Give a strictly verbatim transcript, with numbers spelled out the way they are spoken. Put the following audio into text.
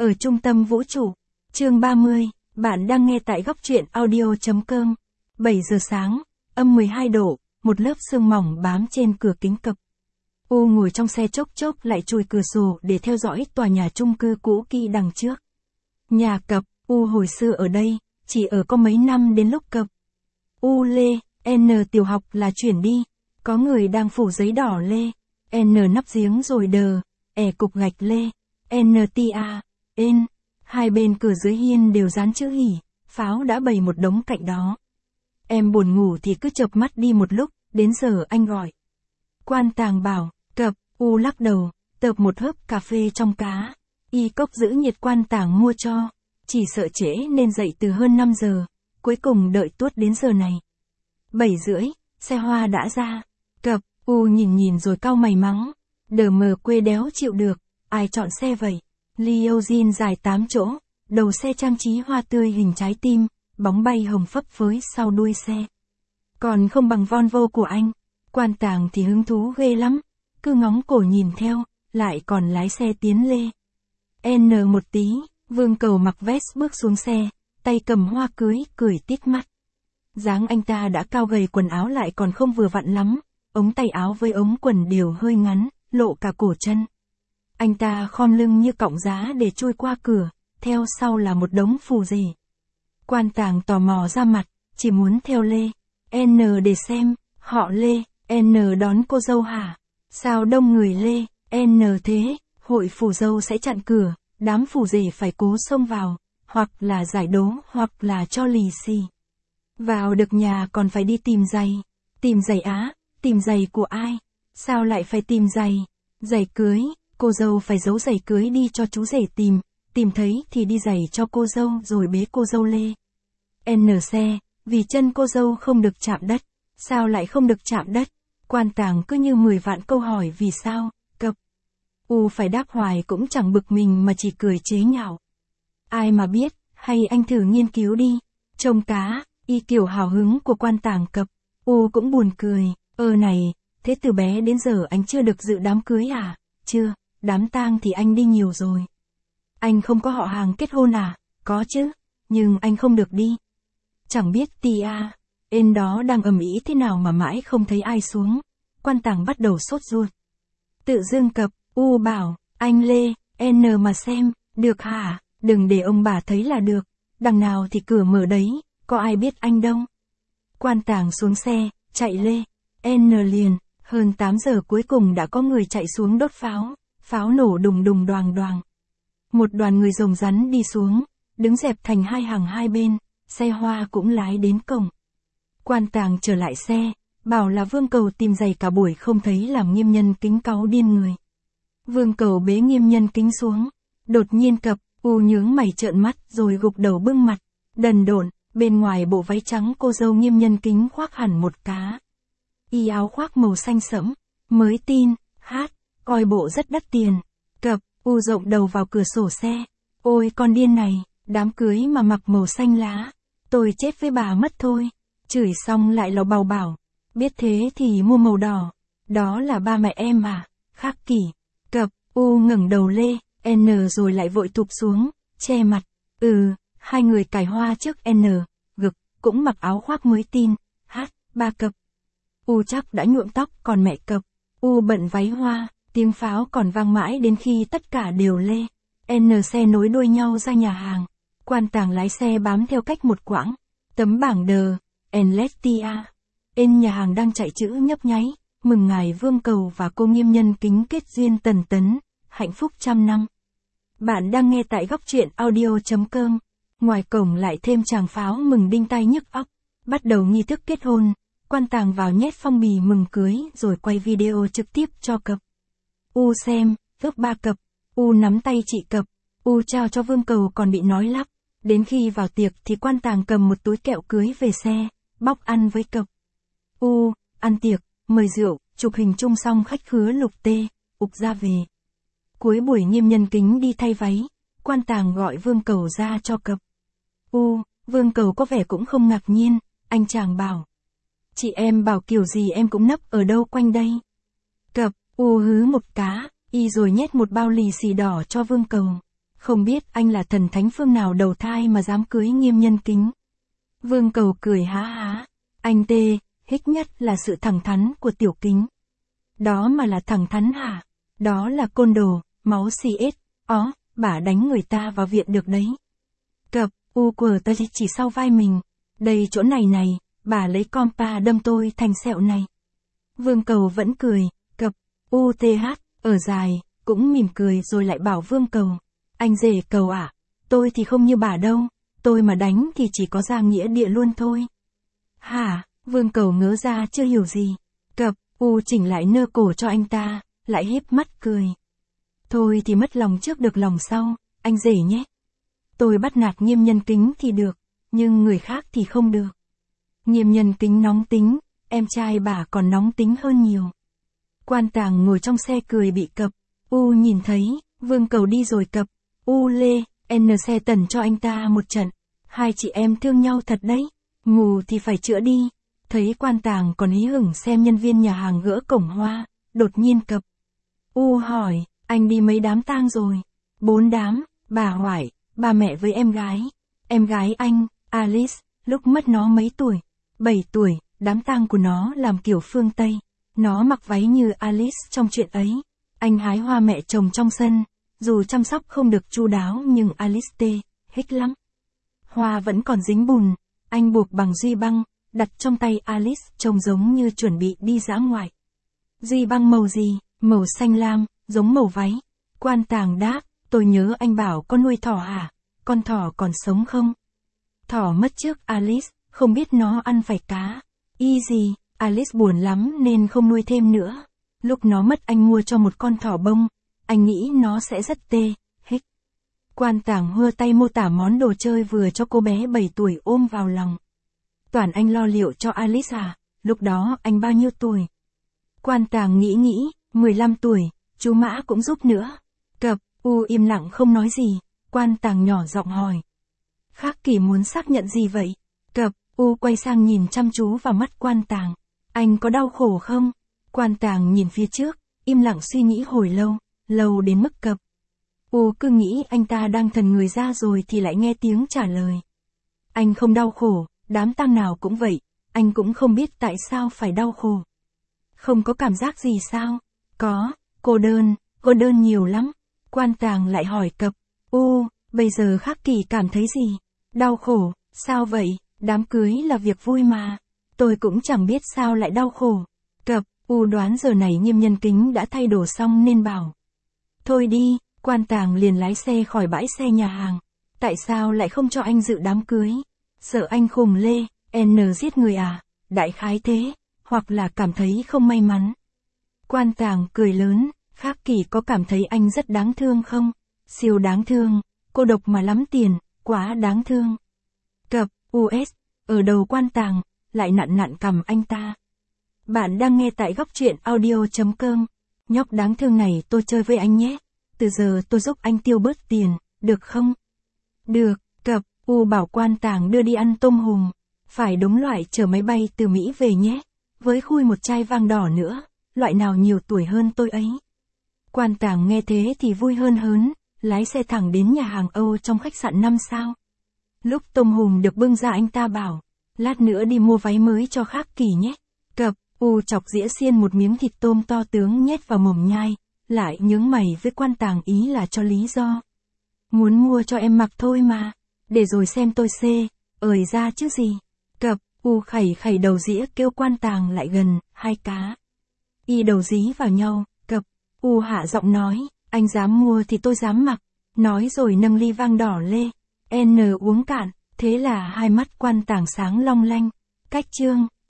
Ở trung tâm vũ trụ. Chương ba mươi, bạn đang nghe tại góc truyện audio.com. bảy giờ sáng, âm mười hai độ, một lớp sương mỏng bám trên cửa kính cập. U ngồi trong xe chốc chốc lại chùi cửa sổ để theo dõi tòa nhà chung cư cũ kỹ đằng trước. Nhà cập, U hồi xưa ở đây, chỉ ở có mấy năm đến lúc cập. U lê, N tiểu học là chuyển đi, có người đang phủ giấy đỏ lê, N nắp giếng rồi đờ, E cục gạch lê, N tia, N, hai bên cửa dưới hiên đều dán chữ hỉ, pháo đã bày một đống cạnh đó. Em buồn ngủ thì cứ chợp mắt đi một lúc, đến giờ anh gọi. Quan Tàng bảo, cập, U lắc đầu, tợp một hớp cà phê trong cá. Y cốc giữ nhiệt Quan Tàng mua cho, chỉ sợ trễ nên dậy từ hơn năm giờ, cuối cùng đợi tuốt đến giờ này. bảy rưỡi, xe hoa đã ra. Cập, U nhìn nhìn rồi cau mày mắng. Đờ mờ quê đéo chịu được, ai chọn xe vậy? Limousine dài tám chỗ, đầu xe trang trí hoa tươi hình trái tim, bóng bay hồng phấp phới sau đuôi xe. Còn không bằng Volvo của anh. Quan Tàng thì hứng thú ghê lắm, cứ ngóng cổ nhìn theo, lại còn lái xe tiến lê. N một tí, Vương Cầu mặc vest bước xuống xe, tay cầm hoa cưới, cười tít mắt. Dáng anh ta đã cao gầy, quần áo lại còn không vừa vặn lắm, ống tay áo với ống quần đều hơi ngắn, lộ cả cổ chân. Anh ta khom lưng như cọng giá để chui qua cửa, theo sau là một đống phù rể. Quan Tàng tò mò ra mặt, chỉ muốn theo lê. N để xem, họ lê, N đón cô dâu hả? Sao đông người lê, N thế, hội phù dâu sẽ chặn cửa, đám phù rể phải cố xông vào, hoặc là giải đố hoặc là cho lì xì. Vào được nhà còn phải đi tìm giày. Tìm giày á, tìm giày của ai? Sao lại phải tìm giày? Giày cưới, cô dâu phải giấu giày cưới đi cho chú rể tìm, tìm thấy thì đi giày cho cô dâu rồi bế cô dâu lê. N xe, vì chân cô dâu không được chạm đất. Sao lại không được chạm đất? Quan Tàng cứ như mười vạn câu hỏi vì sao, cập. U phải đáp hoài cũng chẳng bực mình mà chỉ cười chế nhạo. Ai mà biết, hay anh thử nghiên cứu đi. Trông cá, y kiểu hào hứng của Quan Tàng cập. U cũng buồn cười, ơ này, thế từ bé đến giờ anh chưa được dự đám cưới à? Chưa, đám tang thì anh đi nhiều rồi. Anh không có họ hàng kết hôn à? Có chứ, nhưng anh không được đi. Chẳng biết tia, ên đó đang ầm ĩ thế nào mà mãi không thấy ai xuống. Quan Tàng bắt đầu sốt ruột. Tự dưng cập, U bảo, anh lê, N mà xem, được hả? Đừng để ông bà thấy là được, đằng nào thì cửa mở đấy, có ai biết anh đâu. Quan Tàng xuống xe, chạy lê, N liền, hơn tám giờ cuối cùng đã có người chạy xuống đốt pháo, pháo nổ đùng đùng đoàng đoàng. Một đoàn người rồng rắn đi xuống, đứng dẹp thành hai hàng hai bên, xe hoa cũng lái đến cổng. Quan Tàng trở lại xe, bảo là Vương Cầu tìm giày cả buổi không thấy làm Nghiêm Nhân Kính cáu điên người. Vương Cầu bế Nghiêm Nhân Kính xuống, đột nhiên cập, U nhướng mày trợn mắt rồi gục đầu bưng mặt, đần độn, bên ngoài bộ váy trắng cô dâu Nghiêm Nhân Kính khoác hẳn một cá. Y áo khoác màu xanh sẫm, mới tin, hát, coi bộ rất đắt tiền. Cập, U rộng đầu vào cửa sổ xe, ôi con điên này, đám cưới mà mặc màu xanh lá, tôi chết với bà mất thôi. Chửi xong lại lò bào bảo, biết thế thì mua màu đỏ, đó là ba mẹ em à, khắc kỷ. Cập, U ngẩng đầu lê, N rồi lại vội tụp xuống, che mặt, ừ, hai người cài hoa trước N, gực, cũng mặc áo khoác mới tin, hát, ba cập. U chắc đã nhuộm tóc còn mẹ cập, U bận váy hoa, tiếng pháo còn vang mãi đến khi tất cả đều lê. N xe nối đuôi nhau ra nhà hàng, Quan Tàng lái xe bám theo cách một quãng, tấm bảng đờ, Enletia. Ên nhà hàng đang chạy chữ nhấp nháy, mừng ngài Vương Cầu và cô Nghiêm Nhân Kính kết duyên tần tấn, hạnh phúc trăm năm. Bạn đang nghe tại góc truyện audio.com. Ngoài cổng lại thêm tràng pháo mừng đinh tai nhức óc. Bắt đầu nghi thức kết hôn, Quan Tàng vào nhét phong bì mừng cưới rồi quay video trực tiếp cho cập. U xem, ước ba cập, U nắm tay chị cập, U trao cho Vương Cầu còn bị nói lắp. Đến khi vào tiệc thì Quan Tàng cầm một túi kẹo cưới về xe, bóc ăn với cập. U, ăn tiệc, mời rượu, chụp hình chung xong khách khứa lục tê, ục ra về. Cuối buổi Nghiêm Nhân Kính đi thay váy, Quan Tàng gọi Vương Cầu ra cho cập. U, Vương Cầu có vẻ cũng không ngạc nhiên, anh chàng bảo. Chị em bảo kiểu gì em cũng nấp ở đâu quanh đây. Cập, U hứ một cá, y rồi nhét một bao lì xì đỏ cho Vương Cầu. Không biết anh là thần thánh phương nào đầu thai mà dám cưới Nghiêm Nhân Kính. Vương Cầu cười há há. Anh tê, hích nhất là sự thẳng thắn của Tiểu Kính. Đó mà là thẳng thắn hả? Đó là côn đồ, máu xì ết. Ó, bả đánh người ta vào viện được đấy. Cập, u quờ ta chỉ sau vai mình. Đây chỗ này này, bà lấy compa đâm tôi thành sẹo này. Vương Cầu vẫn cười, cập, u tê hát, ở dài, cũng mỉm cười rồi lại bảo Vương Cầu. Anh rể Cầu à, tôi thì không như bà đâu, tôi mà đánh thì chỉ có ra nghĩa địa luôn thôi. Hả, Vương Cầu ngớ ra chưa hiểu gì. Cập, u chỉnh lại nơ cổ cho anh ta, lại híp mắt cười. Thôi thì mất lòng trước được lòng sau, anh rể nhé. Tôi bắt nạt Nghiêm Nhân Kính thì được, nhưng người khác thì không được. Nghiêm Nhân Kính nóng tính, em trai bà còn nóng tính hơn nhiều. Quan Tàng ngồi trong xe cười bị Cập, u nhìn thấy, Vương Cầu đi rồi Cập, u lê, n xe tần cho anh ta một trận. Hai chị em thương nhau thật đấy, ngủ thì phải chữa đi. Thấy Quan Tàng còn hí hửng xem nhân viên nhà hàng gỡ cổng hoa, đột nhiên Cập. U hỏi, anh đi mấy đám tang rồi? Bốn đám, bà Hoài, ba mẹ với em gái. Em gái anh, Alice, lúc mất nó mấy tuổi? Bảy tuổi, đám tang của nó làm kiểu phương Tây. Nó mặc váy như Alice trong chuyện ấy. Anh hái hoa mẹ trồng trong sân. Dù chăm sóc không được chu đáo nhưng Alice tê, hích lắm. Hoa vẫn còn dính bùn. Anh buộc bằng duy băng, đặt trong tay Alice trông giống như chuẩn bị đi dã ngoại. Duy băng màu gì? Màu xanh lam, giống màu váy. Quan Tàng đáp, tôi nhớ anh bảo con nuôi thỏ hả? Con thỏ còn sống không? Thỏ mất trước Alice, không biết nó ăn phải cá. Y gì, Alice buồn lắm nên không nuôi thêm nữa. Lúc nó mất anh mua cho một con thỏ bông. Anh nghĩ nó sẽ rất tê, hích. Quan Tàng hưa tay mô tả món đồ chơi vừa cho cô bé bảy tuổi ôm vào lòng. Toàn anh lo liệu cho Alice à? Lúc đó anh bao nhiêu tuổi? Quan Tàng nghĩ nghĩ, mười lăm tuổi, chú Mã cũng giúp nữa. Cập, u im lặng không nói gì, Quan Tàng nhỏ giọng hỏi. Khắc Kỷ muốn xác nhận gì vậy? Cập, u quay sang nhìn chăm chú vào mắt Quan Tàng. Anh có đau khổ không? Quan Tàng nhìn phía trước, im lặng suy nghĩ hồi lâu, lâu đến mức Cập. U cứ nghĩ anh ta đang thần người ra rồi thì lại nghe tiếng trả lời. Anh không đau khổ, đám tang nào cũng vậy, anh cũng không biết tại sao phải đau khổ. Không có cảm giác gì sao? Có, cô đơn, cô đơn nhiều lắm. Quan Tàng lại hỏi Cập, u, bây giờ Khắc Kỷ cảm thấy gì? Đau khổ, sao vậy? Đám cưới là việc vui mà. Tôi cũng chẳng biết sao lại đau khổ. Cập, u đoán giờ này Nghiêm Nhân Kính đã thay đồ xong nên bảo. Thôi đi, Quan Tàng liền lái xe khỏi bãi xe nhà hàng. Tại sao lại không cho anh dự đám cưới? Sợ anh khùng lê, n giết người à? Đại khái thế, hoặc là cảm thấy không may mắn. Quan Tàng cười lớn, Khắc Kỷ có cảm thấy anh rất đáng thương không? Siêu đáng thương, cô độc mà lắm tiền, quá đáng thương. Cập, u ét, ở đầu Quan Tàng, lại nặn nặn cầm anh ta. Bạn đang nghe tại góc truyện audio chấm com. Nhóc đáng thương này tôi chơi với anh nhé. Từ giờ tôi giúp anh tiêu bớt tiền, được không? Được, Cập, u bảo Quan Tàng đưa đi ăn tôm hùm. Phải đúng loại chở máy bay từ Mỹ về nhé. Với khui một chai vang đỏ nữa, loại nào nhiều tuổi hơn tôi ấy. Quan Tàng nghe thế thì vui hơn hớn, lái xe thẳng đến nhà hàng Âu trong khách sạn năm sao. Lúc tôm hùm được bưng ra anh ta bảo, lát nữa đi mua váy mới cho Khắc Kỷ nhé. Cập, u chọc dĩa xiên một miếng thịt tôm to tướng nhét vào mồm nhai, lại nhướng mày với Quan Tàng ý là cho lý do. Muốn mua cho em mặc thôi mà, để rồi xem tôi xê, ời ra chứ gì. Cập, u khẩy khẩy đầu dĩa kêu Quan Tàng lại gần, hai cá. Y đầu dí vào nhau, Cập, u hạ giọng nói, anh dám mua thì tôi dám mặc, nói rồi nâng ly vang đỏ lê, n uống cạn, thế là hai mắt Quan Tàng sáng long lanh, cách chương.